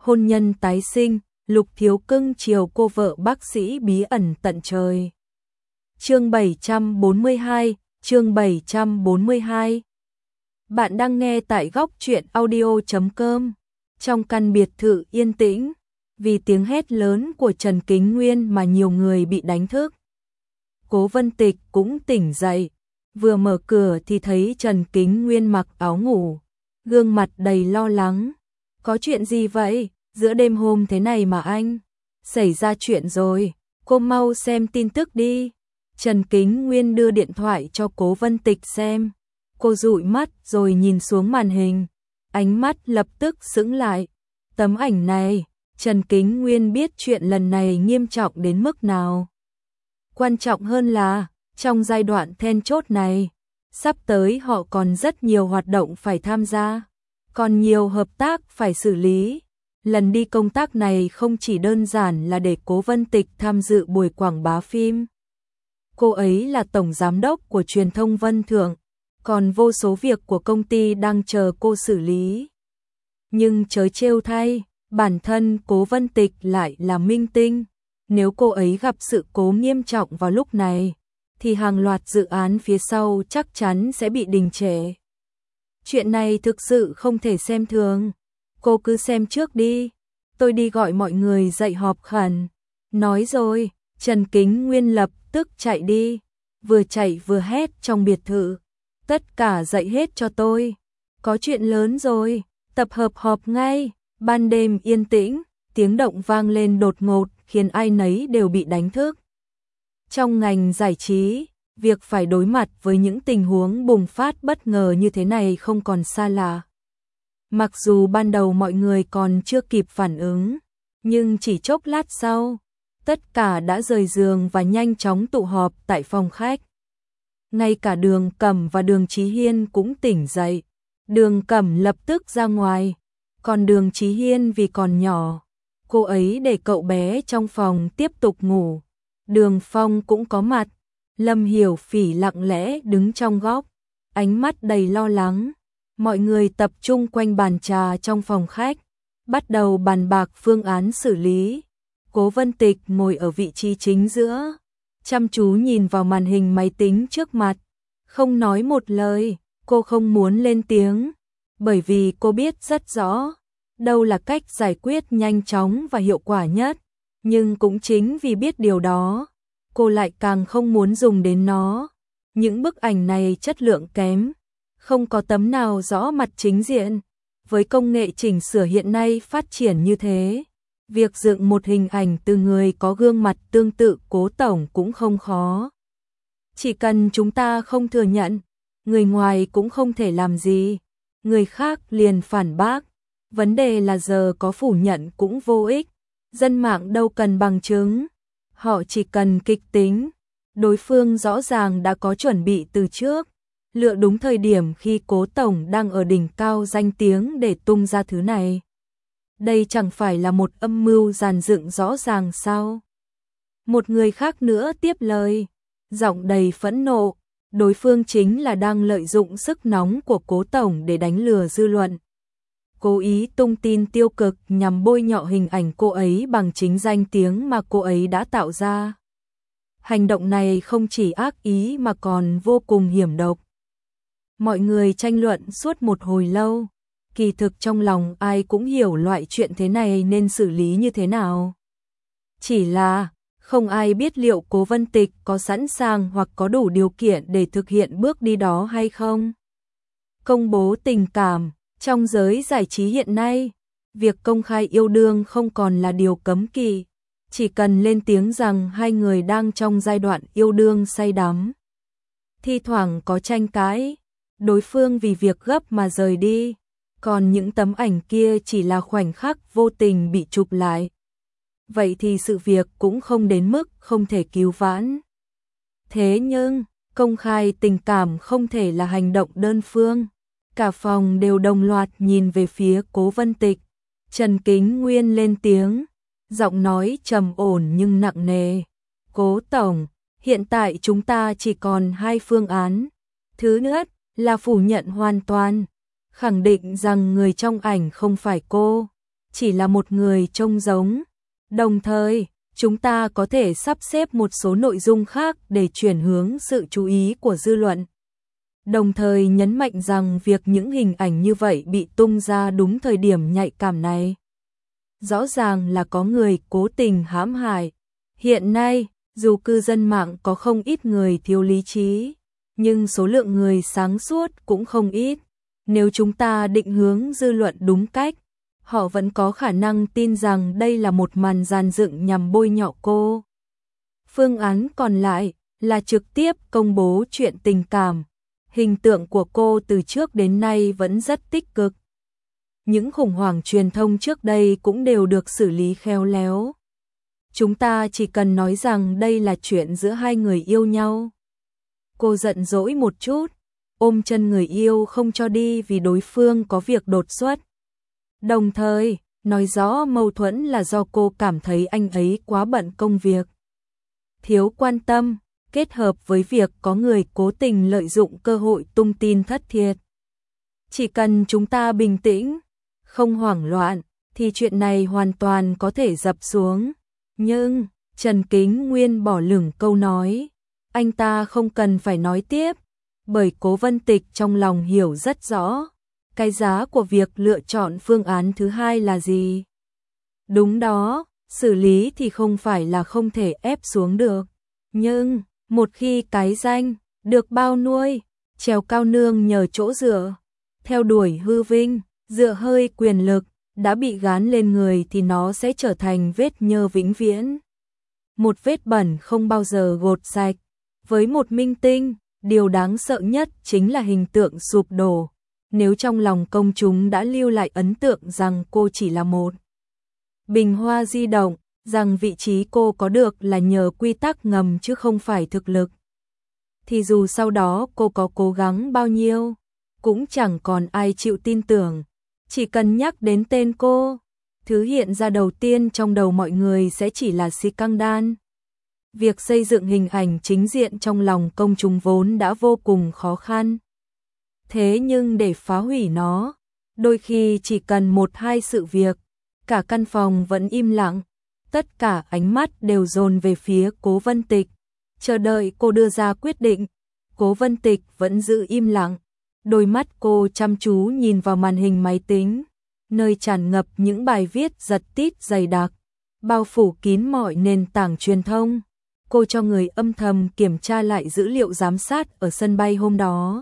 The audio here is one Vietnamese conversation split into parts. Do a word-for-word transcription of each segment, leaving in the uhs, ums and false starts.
hôn nhân tái sinh, Lục Thiếu Cưng chiều cô vợ bác sĩ bí ẩn tận trời. Chương bảy trăm bốn mươi hai, chương bảy trăm bốn mươi hai. Bạn đang nghe tại góc truyện audio chấm com. Trong căn biệt thự yên tĩnh, vì tiếng hét lớn của Trần Kính Nguyên mà nhiều người bị đánh thức. Cố Vân Tịch cũng tỉnh dậy, vừa mở cửa thì thấy Trần Kính Nguyên mặc áo ngủ, gương mặt đầy lo lắng. Có chuyện gì vậy? Giữa đêm hôm thế này mà anh? Xảy ra chuyện rồi, cô mau xem tin tức đi. Trần Kính Nguyên đưa điện thoại cho Cố Vân Tịch xem. Cô dụi mắt rồi nhìn xuống màn hình, ánh mắt lập tức sững lại. Tấm ảnh này, Trần Kính Nguyên biết chuyện lần này nghiêm trọng đến mức nào. Quan trọng hơn là, trong giai đoạn then chốt này, sắp tới họ còn rất nhiều hoạt động phải tham gia, còn nhiều hợp tác phải xử lý. Lần đi công tác này không chỉ đơn giản là để Cố Vân Tịch tham dự buổi quảng bá phim. Cô ấy là tổng giám đốc của truyền thông Vân Thượng, còn vô số việc của công ty đang chờ cô xử lý. Nhưng trớ trêu thay, bản thân Cố Vân Tịch lại là minh tinh. Nếu cô ấy gặp sự cố nghiêm trọng vào lúc này, thì hàng loạt dự án phía sau chắc chắn sẽ bị đình trệ. Chuyện này thực sự không thể xem thường. Cô cứ xem trước đi, tôi đi gọi mọi người dậy họp khẩn. Nói rồi, Trần Kính Nguyên lập tức chạy đi, vừa chạy vừa hét trong biệt thự. Tất cả dậy hết cho tôi, có chuyện lớn rồi, tập hợp họp ngay. Ban đêm yên tĩnh, tiếng động vang lên đột ngột khiến ai nấy đều bị đánh thức. Trong ngành giải trí, việc phải đối mặt với những tình huống bùng phát bất ngờ như thế này không còn xa lạ. Mặc dù ban đầu mọi người còn chưa kịp phản ứng, nhưng chỉ chốc lát sau, tất cả đã rời giường và nhanh chóng tụ họp tại phòng khách. Ngay cả Đường Cẩm và Đường Chí Hiên cũng tỉnh dậy. Đường Cẩm lập tức ra ngoài, còn Đường Chí Hiên vì còn nhỏ, cô ấy để cậu bé trong phòng tiếp tục ngủ. Đường Phong cũng có mặt, Lâm Hiểu Phỉ lặng lẽ đứng trong góc, ánh mắt đầy lo lắng. Mọi người tập trung quanh bàn trà trong phòng khách, bắt đầu bàn bạc phương án xử lý. Cố Vân Tịch ngồi ở vị trí chính giữa, chăm chú nhìn vào màn hình máy tính trước mặt, không nói một lời. Cô không muốn lên tiếng, bởi vì cô biết rất rõ đâu là cách giải quyết nhanh chóng và hiệu quả nhất. Nhưng cũng chính vì biết điều đó, cô lại càng không muốn dùng đến nó. Những bức ảnh này chất lượng kém, không có tấm nào rõ mặt chính diện. Với công nghệ chỉnh sửa hiện nay phát triển như thế, việc dựng một hình ảnh từ người có gương mặt tương tự Cố tổng cũng không khó. Chỉ cần chúng ta không thừa nhận, người ngoài cũng không thể làm gì, người khác liền phản bác. Vấn đề là giờ có phủ nhận cũng vô ích, dân mạng đâu cần bằng chứng, họ chỉ cần kịch tính. Đối phương rõ ràng đã có chuẩn bị từ trước, lựa đúng thời điểm khi Cố tổng đang ở đỉnh cao danh tiếng để tung ra thứ này. Đây chẳng phải là một âm mưu dàn dựng rõ ràng sao? Một người khác nữa tiếp lời, giọng đầy phẫn nộ, đối phương chính là đang lợi dụng sức nóng của Cố tổng để đánh lừa dư luận. Cố ý tung tin tiêu cực nhằm bôi nhọ hình ảnh cô ấy bằng chính danh tiếng mà cô ấy đã tạo ra. Hành động này không chỉ ác ý mà còn vô cùng hiểm độc. Mọi người tranh luận suốt một hồi lâu, kỳ thực trong lòng ai cũng hiểu loại chuyện thế này nên xử lý như thế nào. Chỉ là, không ai biết liệu Cố Vân Tịch có sẵn sàng hoặc có đủ điều kiện để thực hiện bước đi đó hay không. Công bố tình cảm, trong giới giải trí hiện nay, việc công khai yêu đương không còn là điều cấm kỵ. Chỉ cần lên tiếng rằng hai người đang trong giai đoạn yêu đương say đắm. Thi thoảng có tranh cãi, đối phương vì việc gấp mà rời đi, còn những tấm ảnh kia chỉ là khoảnh khắc vô tình bị chụp lại. Vậy thì sự việc cũng không đến mức không thể cứu vãn. Thế nhưng, công khai tình cảm không thể là hành động đơn phương. Cả phòng đều đồng loạt nhìn về phía Cố Vân Tịch. Trần Kính Nguyên lên tiếng, giọng nói trầm ổn nhưng nặng nề. Cố tổng, hiện tại chúng ta chỉ còn hai phương án. Thứ nhất là phủ nhận hoàn toàn, khẳng định rằng người trong ảnh không phải cô. chỉ là một người trông giống. Đồng thời, chúng ta có thể sắp xếp một số nội dung khác để chuyển hướng sự chú ý của dư luận. Đồng thời nhấn mạnh rằng việc những hình ảnh như vậy bị tung ra đúng thời điểm nhạy cảm này. Rõ ràng là có người cố tình hãm hại. Hiện nay, dù cư dân mạng có không ít người thiếu lý trí, nhưng số lượng người sáng suốt cũng không ít. Nếu chúng ta định hướng dư luận đúng cách, họ vẫn có khả năng tin rằng đây là một màn dàn dựng nhằm bôi nhọ cô. Phương án còn lại là trực tiếp công bố chuyện tình cảm. Hình tượng của cô từ trước đến nay vẫn rất tích cực. Những khủng hoảng truyền thông trước đây cũng đều được xử lý khéo léo. Chúng ta chỉ cần nói rằng đây là chuyện giữa hai người yêu nhau. Cô giận dỗi một chút, ôm chân người yêu không cho đi vì đối phương có việc đột xuất. Đồng thời, nói rõ mâu thuẫn là do cô cảm thấy anh ấy quá bận công việc, thiếu quan tâm, kết hợp với việc có người cố tình lợi dụng cơ hội tung tin thất thiệt. Chỉ cần chúng ta bình tĩnh, không hoảng loạn, thì chuyện này hoàn toàn có thể dập xuống. Nhưng, Trần Kính Nguyên bỏ lửng câu nói, anh ta không cần phải nói tiếp, bởi Cố Vân Tịch trong lòng hiểu rất rõ, cái giá của việc lựa chọn phương án thứ hai là gì. Đúng đó, xử lý thì không phải là không thể ép xuống được, nhưng một khi cái danh được bao nuôi, trèo cao nương nhờ chỗ dựa, theo đuổi hư vinh, dựa hơi quyền lực, đã bị gán lên người thì nó sẽ trở thành vết nhơ vĩnh viễn. Một vết bẩn không bao giờ gột sạch. Với một minh tinh, điều đáng sợ nhất chính là hình tượng sụp đổ. Nếu trong lòng công chúng đã lưu lại ấn tượng rằng cô chỉ là một bình hoa di động, rằng vị trí cô có được là nhờ quy tắc ngầm chứ không phải thực lực, thì dù sau đó cô có cố gắng bao nhiêu, cũng chẳng còn ai chịu tin tưởng. Chỉ cần nhắc đến tên cô, thứ hiện ra đầu tiên trong đầu mọi người sẽ chỉ là scandal. Việc xây dựng hình ảnh chính diện trong lòng công chúng vốn đã vô cùng khó khăn. Thế nhưng để phá hủy nó, đôi khi chỉ cần một hai sự việc, cả căn phòng vẫn im lặng, tất cả ánh mắt đều dồn về phía Cố Vân Tịch, chờ đợi cô đưa ra quyết định. Cố Vân Tịch vẫn giữ im lặng, đôi mắt cô chăm chú nhìn vào màn hình máy tính, nơi tràn ngập những bài viết giật tít dày đặc, bao phủ kín mọi nền tảng truyền thông. Cô cho người âm thầm kiểm tra lại dữ liệu giám sát ở sân bay hôm đó.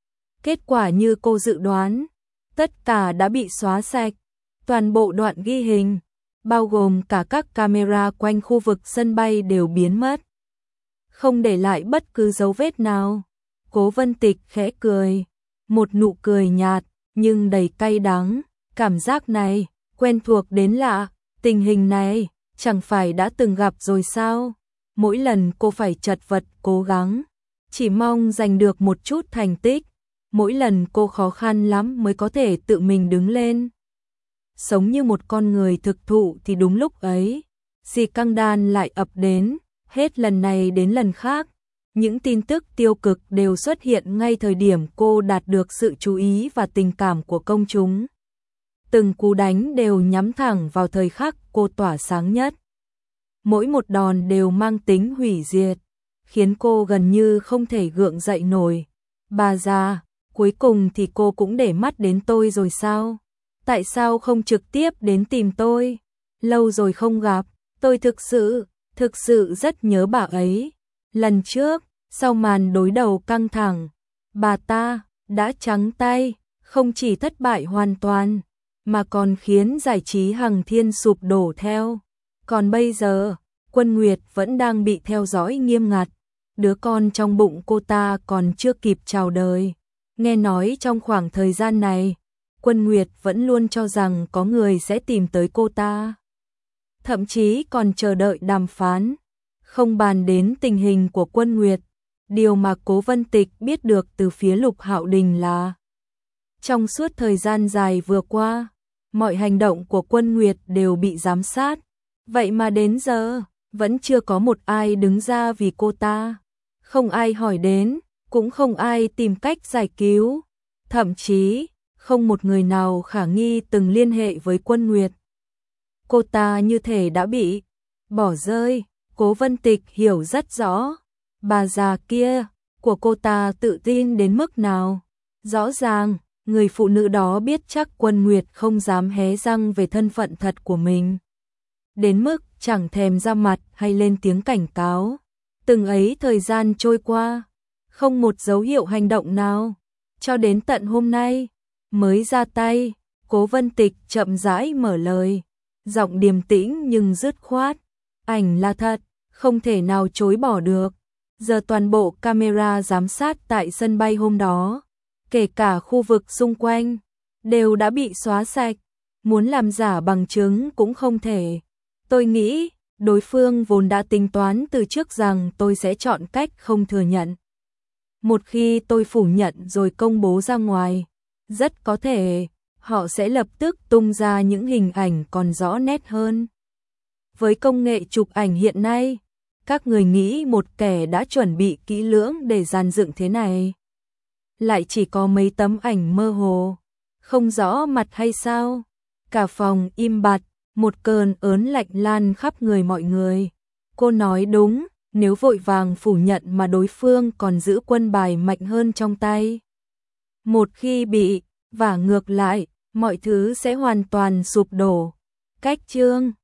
Kết quả như cô dự đoán, tất cả đã bị xóa sạch, toàn bộ đoạn ghi hình, bao gồm cả các camera quanh khu vực sân bay đều biến mất, không để lại bất cứ dấu vết nào. Cố Vân Tịch khẽ cười, một nụ cười nhạt nhưng đầy cay đắng. Cảm giác này quen thuộc đến lạ, tình hình này chẳng phải đã từng gặp rồi sao? Mỗi lần cô phải chật vật cố gắng, chỉ mong giành được một chút thành tích, mỗi lần cô khó khăn lắm mới có thể tự mình đứng lên, sống như một con người thực thụ, thì đúng lúc ấy, scandal lại ập đến, hết lần này đến lần khác. Những tin tức tiêu cực đều xuất hiện ngay thời điểm cô đạt được sự chú ý và tình cảm của công chúng. Từng cú đánh đều nhắm thẳng vào thời khắc cô tỏa sáng nhất. Mỗi một đòn đều mang tính hủy diệt, khiến cô gần như không thể gượng dậy nổi. Bà già, cuối cùng thì cô cũng để mắt đến tôi rồi sao? Tại sao không trực tiếp đến tìm tôi? Lâu rồi không gặp, tôi thực sự, thực sự rất nhớ bà ấy. Lần trước, sau màn đối đầu căng thẳng, bà ta đã trắng tay, không chỉ thất bại hoàn toàn, mà còn khiến giải trí Hằng Thiên sụp đổ theo. Còn bây giờ, Quân Nguyệt vẫn đang bị theo dõi nghiêm ngặt, đứa con trong bụng cô ta còn chưa kịp chào đời. Nghe nói trong khoảng thời gian này, Quân Nguyệt vẫn luôn cho rằng có người sẽ tìm tới cô ta, thậm chí còn chờ đợi đàm phán. Không bàn đến tình hình của Quân Nguyệt, điều mà Cố Vân Tịch biết được từ phía Lục Hạo Đình là trong suốt thời gian dài vừa qua, mọi hành động của Quân Nguyệt đều bị giám sát, vậy mà đến giờ vẫn chưa có một ai đứng ra vì cô ta, không ai hỏi đến, cũng không ai tìm cách giải cứu, thậm chí không một người nào khả nghi từng liên hệ với Quân Nguyệt. cô ta như thể đã bị bỏ rơi. Cố Vân Tịch hiểu rất rõ, bà già kia của cô ta tự tin đến mức nào. Rõ ràng, người phụ nữ đó biết chắc Quân Nguyệt không dám hé răng về thân phận thật của mình. Đến mức chẳng thèm ra mặt hay lên tiếng cảnh cáo. Từng ấy thời gian trôi qua, không một dấu hiệu hành động nào. Cho đến tận hôm nay, mới ra tay, Cố Vân Tịch chậm rãi mở lời. Giọng điềm tĩnh nhưng dứt khoát. Ảnh là thật, không thể nào chối bỏ được. Giờ toàn bộ camera giám sát tại sân bay hôm đó, kể cả khu vực xung quanh, đều đã bị xóa sạch. Muốn làm giả bằng chứng cũng không thể. Tôi nghĩ, đối phương vốn đã tính toán từ trước rằng tôi sẽ chọn cách không thừa nhận. Một khi tôi phủ nhận rồi công bố ra ngoài, rất có thể họ sẽ lập tức tung ra những hình ảnh còn rõ nét hơn. Với công nghệ chụp ảnh hiện nay, các người nghĩ một kẻ đã chuẩn bị kỹ lưỡng để dàn dựng thế này, lại chỉ có mấy tấm ảnh mơ hồ, không rõ mặt hay sao? Cả phòng im bặt, một cơn ớn lạnh lan khắp người mọi người. Cô nói đúng, nếu vội vàng phủ nhận mà đối phương còn giữ quân bài mạnh hơn trong tay, một khi bị vả ngược lại, mọi thứ sẽ hoàn toàn sụp đổ. Cách chương